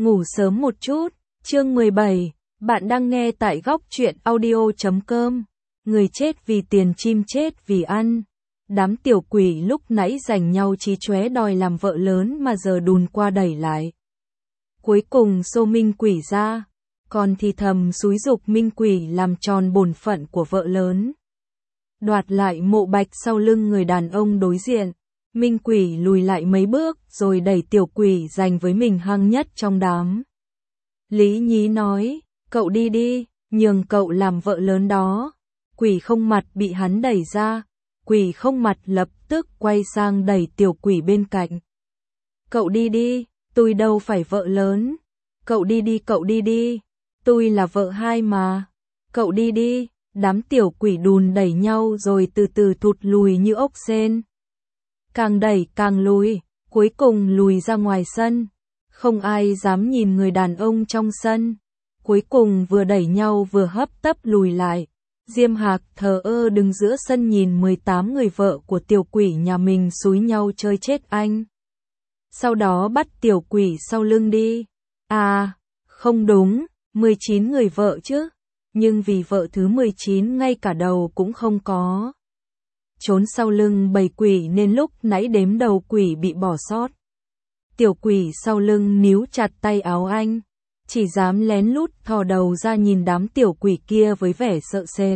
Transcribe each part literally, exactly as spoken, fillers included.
Ngủ sớm một chút, chương mười bảy, bạn đang nghe tại góc truyện audio chấm com. Người chết vì tiền, chim chết vì ăn. Đám tiểu quỷ lúc nãy giành nhau chí chóe đòi làm vợ lớn mà giờ đùn qua đẩy lại. Cuối cùng xô Minh Quỷ ra, còn thì thầm xúi giục Minh Quỷ làm tròn bổn phận của vợ lớn. Đoạt lại Mộ Bạch sau lưng người đàn ông đối diện. Minh Quỷ lùi lại mấy bước rồi đẩy tiểu quỷ giành với mình hăng nhất trong đám. Lý Nhí nói, cậu đi đi, nhường cậu làm vợ lớn đó. Quỷ không mặt bị hắn đẩy ra, quỷ không mặt lập tức quay sang đẩy tiểu quỷ bên cạnh. Cậu đi đi, tôi đâu phải vợ lớn. Cậu đi đi, cậu đi đi, tôi là vợ hai mà. Cậu đi đi, đám tiểu quỷ đùn đẩy nhau rồi từ từ thụt lùi như ốc sên. Càng đẩy càng lùi, cuối cùng lùi ra ngoài sân. Không ai dám nhìn người đàn ông trong sân. Cuối cùng vừa đẩy nhau vừa hấp tấp lùi lại. Diêm Hạc thờ ơ đứng giữa sân nhìn mười tám người vợ của tiểu quỷ nhà mình xúi nhau chơi chết anh. Sau đó bắt tiểu quỷ sau lưng đi. À, không đúng, mười chín người vợ chứ. Nhưng vì vợ thứ mười chín ngay cả đầu cũng không có. Trốn sau lưng bầy quỷ nên lúc nãy đếm đầu quỷ bị bỏ sót. Tiểu quỷ sau lưng níu chặt tay áo anh, chỉ dám lén lút thò đầu ra nhìn đám tiểu quỷ kia với vẻ sợ sệt.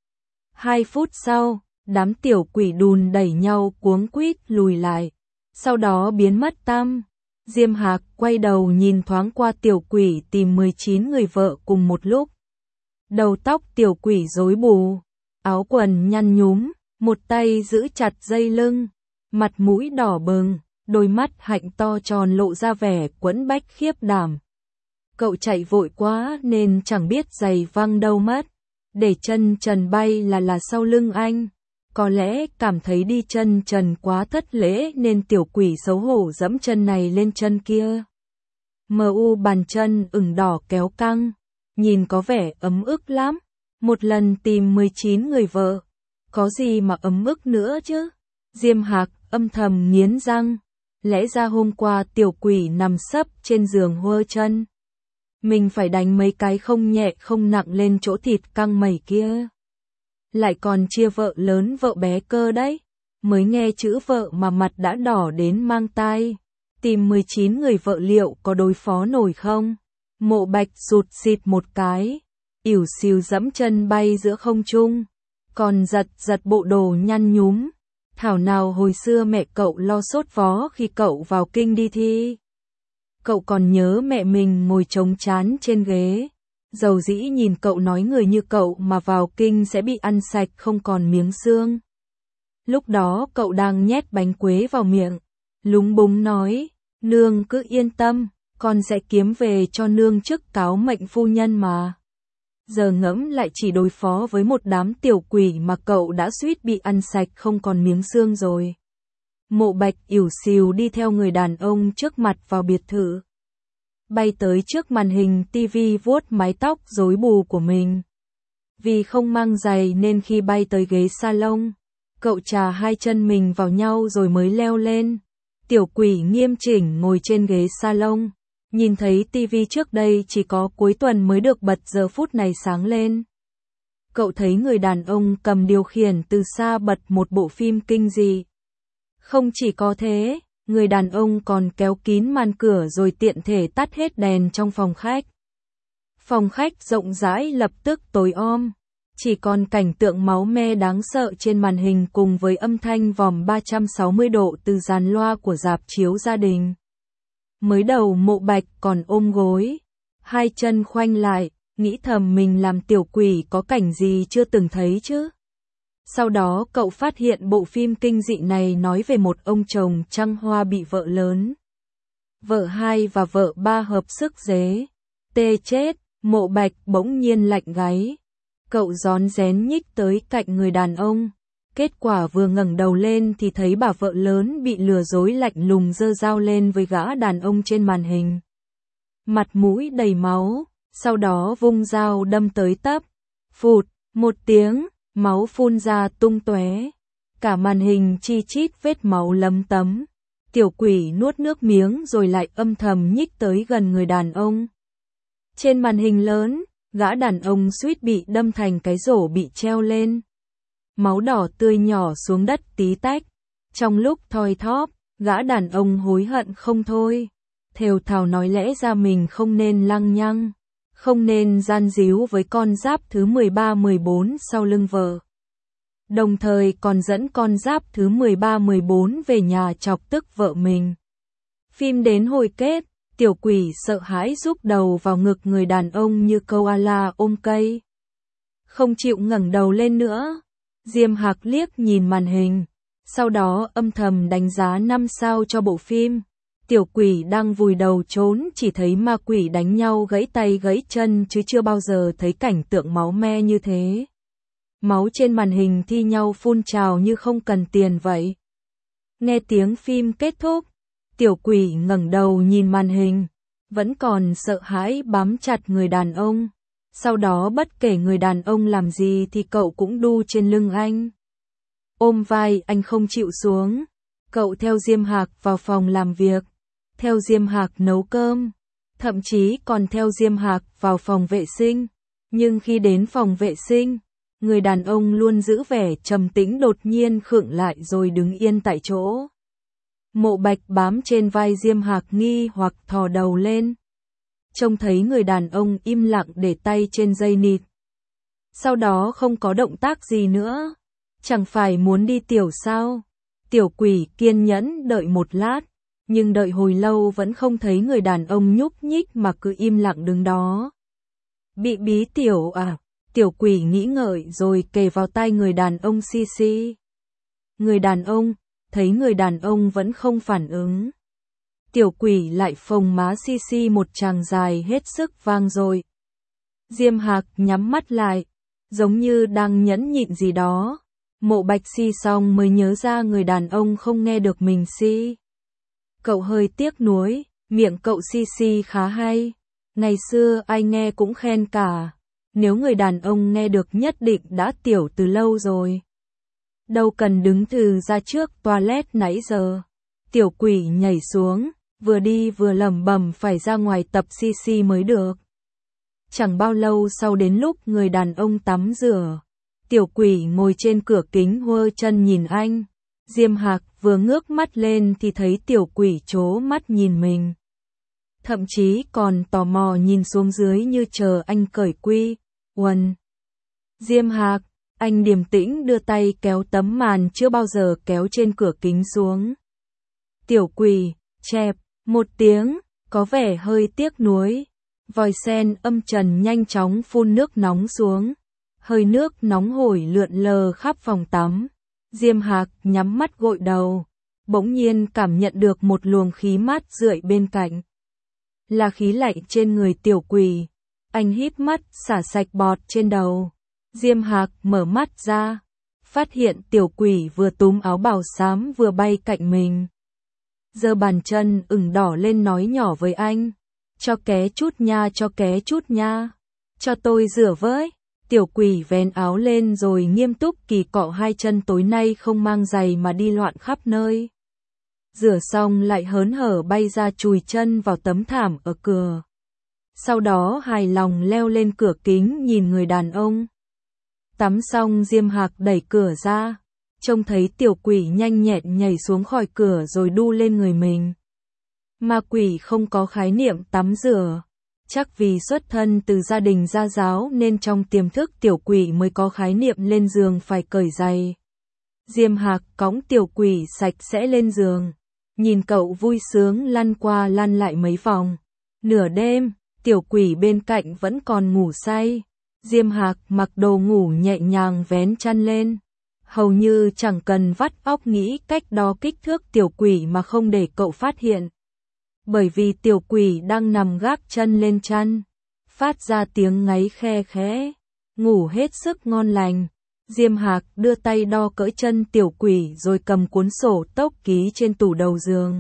Hai phút sau, đám tiểu quỷ đùn đẩy nhau cuống quýt lùi lại, sau đó biến mất tăm. Diêm Hạc quay đầu nhìn thoáng qua tiểu quỷ tìm mười chín người vợ cùng một lúc. Đầu tóc tiểu quỷ rối bù, áo quần nhăn nhúm. Một tay giữ chặt dây lưng, mặt mũi đỏ bừng, đôi mắt hạnh to tròn lộ ra vẻ quẫn bách khiếp đảm. Cậu chạy vội quá nên chẳng biết giày văng đâu mất, để chân trần bay là là sau lưng anh. Có lẽ cảm thấy đi chân trần quá thất lễ nên tiểu quỷ xấu hổ dẫm chân này lên chân kia. Mờ u bàn chân ửng đỏ kéo căng, nhìn có vẻ ấm ức lắm. Một lần tìm mười chín người vợ. Có gì mà ấm ức nữa chứ? Diêm Hạc âm thầm nghiến răng. Lẽ ra hôm qua tiểu quỷ nằm sấp trên giường huơ chân. Mình phải đánh mấy cái không nhẹ không nặng lên chỗ thịt căng mẩy kia. Lại còn chia vợ lớn vợ bé cơ đấy. Mới nghe chữ vợ mà mặt đã đỏ đến mang tai. Tìm mười chín người vợ liệu có đối phó nổi không? Mộ Bạch sụt xịt một cái. Ỉu xìu dẫm chân bay giữa không trung. Còn giật giật bộ đồ nhăn nhúm. Thảo nào hồi xưa mẹ cậu lo sốt vó khi cậu vào kinh đi thi. Cậu còn nhớ mẹ mình ngồi trống trán trên ghế. Dầu dĩ nhìn cậu nói người như cậu mà vào kinh sẽ bị ăn sạch không còn miếng xương. Lúc đó cậu đang nhét bánh quế vào miệng. Lúng búng nói, nương cứ yên tâm, con sẽ kiếm về cho nương chức cáo mệnh phu nhân mà. Giờ ngẫm lại chỉ đối phó với một đám tiểu quỷ mà cậu đã suýt bị ăn sạch không còn miếng xương rồi. Mộ Bạch ỉu xìu đi theo người đàn ông trước mặt vào biệt thự. Bay tới trước màn hình tivi vuốt mái tóc rối bù của mình. Vì không mang giày nên khi bay tới ghế salon, cậu chà hai chân mình vào nhau rồi mới leo lên. Tiểu quỷ nghiêm chỉnh ngồi trên ghế salon. Nhìn thấy tivi trước đây chỉ có cuối tuần mới được bật giờ phút này sáng lên. Cậu thấy người đàn ông cầm điều khiển từ xa bật một bộ phim kinh dị. Không chỉ có thế, người đàn ông còn kéo kín màn cửa rồi tiện thể tắt hết đèn trong phòng khách. Phòng khách rộng rãi lập tức tối om. Chỉ còn cảnh tượng máu me đáng sợ trên màn hình cùng với âm thanh vòm ba trăm sáu mươi độ từ dàn loa của rạp chiếu gia đình. Mới đầu Mộ Bạch còn ôm gối, hai chân khoanh lại, nghĩ thầm mình làm tiểu quỷ có cảnh gì chưa từng thấy chứ. Sau đó cậu phát hiện bộ phim kinh dị này nói về một ông chồng trăng hoa bị vợ lớn, vợ hai và vợ ba hợp sức dế. Tê chết, Mộ Bạch bỗng nhiên lạnh gáy. Cậu rón rén nhích tới cạnh người đàn ông. Kết quả vừa ngẩng đầu lên thì thấy bà vợ lớn bị lừa dối lạnh lùng giơ dao lên với gã đàn ông trên màn hình. Mặt mũi đầy máu, sau đó vung dao đâm tới tấp. Phụt, một tiếng, máu phun ra tung tóe. Cả màn hình chi chít vết máu lấm tấm. Tiểu quỷ nuốt nước miếng rồi lại âm thầm nhích tới gần người đàn ông. Trên màn hình lớn, gã đàn ông suýt bị đâm thành cái rổ bị treo lên. Máu đỏ tươi nhỏ xuống đất tí tách. Trong lúc thoi thóp, gã đàn ông hối hận không thôi. Thều thào nói lẽ ra mình không nên lăng nhăng, không nên gian díu với con giáp thứ mười ba mười bốn sau lưng vợ. Đồng thời còn dẫn con giáp thứ mười ba mười bốn về nhà chọc tức vợ mình. Phim đến hồi kết, tiểu quỷ sợ hãi rúc đầu vào ngực người đàn ông như koala ôm cây. Không chịu ngẩng đầu lên nữa. Diêm Hạc liếc nhìn màn hình, sau đó âm thầm đánh giá năm sao cho bộ phim. Tiểu quỷ đang vùi đầu trốn chỉ thấy ma quỷ đánh nhau gãy tay gãy chân chứ chưa bao giờ thấy cảnh tượng máu me như thế. Máu trên màn hình thi nhau phun trào như không cần tiền vậy. Nghe tiếng phim kết thúc, tiểu quỷ ngẩng đầu nhìn màn hình, vẫn còn sợ hãi bám chặt người đàn ông. Sau đó bất kể người đàn ông làm gì thì cậu cũng đu trên lưng anh. Ôm vai anh không chịu xuống. Cậu theo Diêm Hạc vào phòng làm việc, theo Diêm Hạc nấu cơm, thậm chí còn theo Diêm Hạc vào phòng vệ sinh. Nhưng khi đến phòng vệ sinh, người đàn ông luôn giữ vẻ trầm tĩnh đột nhiên khựng lại rồi đứng yên tại chỗ. Mộ Bạch bám trên vai Diêm Hạc nghi hoặc thò đầu lên. Trông thấy người đàn ông im lặng để tay trên dây nịt. Sau đó không có động tác gì nữa. Chẳng phải muốn đi tiểu sao? Tiểu quỷ kiên nhẫn đợi một lát, nhưng đợi hồi lâu vẫn không thấy người đàn ông nhúc nhích mà cứ im lặng đứng đó. Bị bí tiểu à? Tiểu quỷ nghĩ ngợi rồi kề vào tai người đàn ông xi xi. Người đàn ông, thấy người đàn ông vẫn không phản ứng. Tiểu quỷ lại phồng má xi xi một tràng dài hết sức vang dội. Diêm Hạc nhắm mắt lại, giống như đang nhẫn nhịn gì đó. Mộ Bạch xi xong mới nhớ ra người đàn ông không nghe được mình xi. Cậu hơi tiếc nuối, miệng cậu xi xi khá hay. Ngày xưa ai nghe cũng khen cả. Nếu người đàn ông nghe được nhất định đã tiểu từ lâu rồi. Đâu cần đứng từ ra trước toilet nãy giờ. Tiểu quỷ nhảy xuống, vừa đi vừa lẩm bẩm phải ra ngoài tập xi xi mới được. Chẳng bao lâu sau đến lúc người đàn ông tắm rửa, tiểu quỷ ngồi trên cửa kính huơ chân nhìn anh. Diêm Hạc vừa ngước mắt lên thì thấy tiểu quỷ trố mắt nhìn mình. Thậm chí còn tò mò nhìn xuống dưới như chờ anh cởi quy, quần. Diêm Hạc, anh điềm tĩnh đưa tay kéo tấm màn chưa bao giờ kéo trên cửa kính xuống. Tiểu quỷ, chẹp, một tiếng, có vẻ hơi tiếc nuối. Vòi sen âm trần nhanh chóng phun nước nóng xuống. Hơi nước nóng hổi lượn lờ khắp phòng tắm. Diêm Hạc nhắm mắt gội đầu, bỗng nhiên cảm nhận được một luồng khí mát rượi bên cạnh. Là khí lạnh trên người tiểu quỷ. Anh híp mắt xả sạch bọt trên đầu. Diêm Hạc mở mắt ra, phát hiện tiểu quỷ vừa túm áo bào xám vừa bay cạnh mình. Giơ bàn chân ửng đỏ lên nói nhỏ với anh. Cho ké chút nha, cho ké chút nha. Cho tôi rửa với. Tiểu quỷ vén áo lên rồi nghiêm túc kỳ cọ hai chân tối nay không mang giày mà đi loạn khắp nơi. Rửa xong lại hớn hở bay ra chùi chân vào tấm thảm ở cửa. Sau đó hài lòng leo lên cửa kính nhìn người đàn ông. Tắm xong Diêm Hạc đẩy cửa ra, trông thấy tiểu quỷ nhanh nhẹn nhảy xuống khỏi cửa rồi đu lên người mình. Ma quỷ không có khái niệm tắm rửa. Chắc vì xuất thân từ gia đình gia giáo nên trong tiềm thức tiểu quỷ mới có khái niệm lên giường phải cởi giày. Diêm Hạc cõng tiểu quỷ sạch sẽ lên giường, nhìn cậu vui sướng lăn qua lăn lại mấy vòng. Nửa đêm, tiểu quỷ bên cạnh vẫn còn ngủ say. Diêm Hạc mặc đồ ngủ nhẹ nhàng vén chăn lên. Hầu như chẳng cần vắt óc nghĩ cách đo kích thước tiểu quỷ mà không để cậu phát hiện. Bởi vì tiểu quỷ đang nằm gác chân lên chăn, phát ra tiếng ngáy khe khẽ, ngủ hết sức ngon lành. Diêm Hạc đưa tay đo cỡ chân tiểu quỷ rồi cầm cuốn sổ tốc ký trên tủ đầu giường.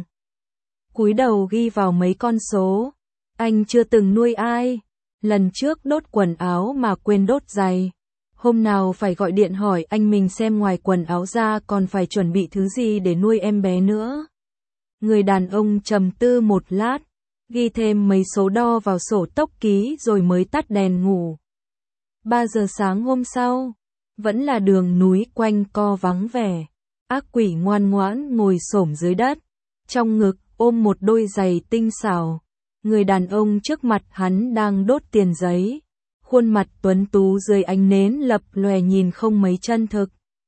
Cúi đầu ghi vào mấy con số. Anh chưa từng nuôi ai. Lần trước đốt quần áo mà quên đốt giày. Hôm nào phải gọi điện hỏi anh mình xem ngoài quần áo ra còn phải chuẩn bị thứ gì để nuôi em bé nữa. Người đàn ông trầm tư một lát, ghi thêm mấy số đo vào sổ tốc ký rồi mới tắt đèn ngủ. ba giờ sáng hôm sau, vẫn là đường núi quanh co vắng vẻ. Ác quỷ ngoan ngoãn ngồi xổm dưới đất, trong ngực ôm một đôi giày tinh xảo. Người đàn ông trước mặt hắn đang đốt tiền giấy, khuôn mặt tuấn tú dưới ánh nến lập lòe nhìn không mấy chân thực.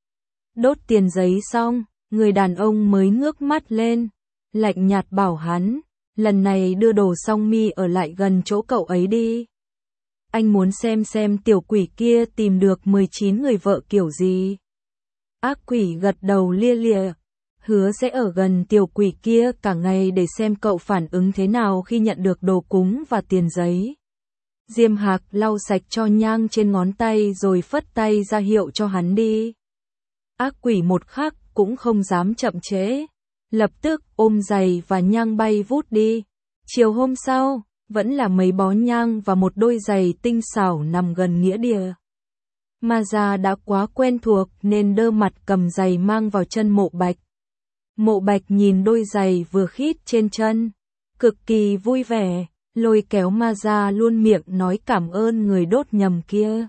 Đốt tiền giấy xong, người đàn ông mới ngước mắt lên, lạnh nhạt bảo hắn, lần này đưa đồ xong mi ở lại gần chỗ cậu ấy đi. Anh muốn xem xem tiểu quỷ kia tìm được mười chín người vợ kiểu gì. Ác quỷ gật đầu lia lịa, hứa sẽ ở gần tiểu quỷ kia cả ngày để xem cậu phản ứng thế nào khi nhận được đồ cúng và tiền giấy. Diêm Hạc lau sạch cho nhang trên ngón tay rồi phất tay ra hiệu cho hắn đi. Ác quỷ một khắc cũng không dám chậm trễ, lập tức ôm giày và nhang bay vút đi. Chiều hôm sau, vẫn là mấy bó nhang và một đôi giày tinh xảo nằm gần nghĩa địa. Ma Gia đã quá quen thuộc nên đơ mặt cầm giày mang vào chân Mộ Bạch. Mộ Bạch nhìn đôi giày vừa khít trên chân, cực kỳ vui vẻ, lôi kéo Ma Gia luôn miệng nói cảm ơn người đốt nhầm kia.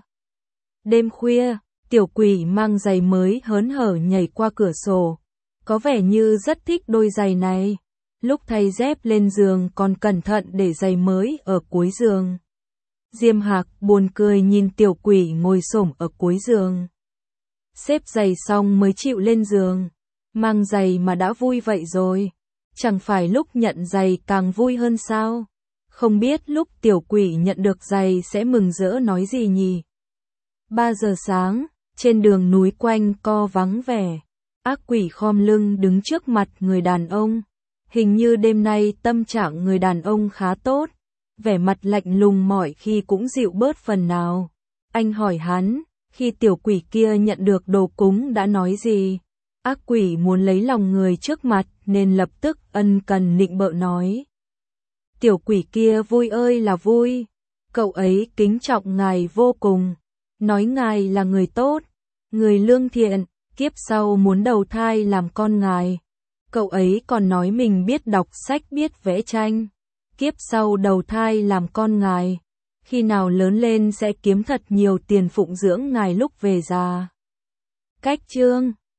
Đêm khuya, tiểu quỷ mang giày mới hớn hở nhảy qua cửa sổ, có vẻ như rất thích đôi giày này. Lúc thay dép lên giường còn cẩn thận để giày mới ở cuối giường. Diêm Hạc buồn cười nhìn tiểu quỷ ngồi xổm ở cuối giường. Xếp giày xong mới chịu lên giường. Mang giày mà đã vui vậy rồi, chẳng phải lúc nhận giày càng vui hơn sao? Không biết lúc tiểu quỷ nhận được giày sẽ mừng rỡ nói gì nhỉ? ba giờ sáng, trên đường núi quanh co vắng vẻ. Ác quỷ khom lưng đứng trước mặt người đàn ông. Hình như đêm nay tâm trạng người đàn ông khá tốt, vẻ mặt lạnh lùng mọi khi cũng dịu bớt phần nào. Anh hỏi hắn, khi tiểu quỷ kia nhận được đồ cúng đã nói gì? Ác quỷ muốn lấy lòng người trước mặt nên lập tức ân cần nịnh bợ nói. Tiểu quỷ kia vui ơi là vui, cậu ấy kính trọng ngài vô cùng, nói ngài là người tốt, người lương thiện, kiếp sau muốn đầu thai làm con ngài. Cậu ấy còn nói mình biết đọc sách biết vẽ tranh, kiếp sau đầu thai làm con ngài, khi nào lớn lên sẽ kiếm thật nhiều tiền phụng dưỡng ngài lúc về già. Cách chương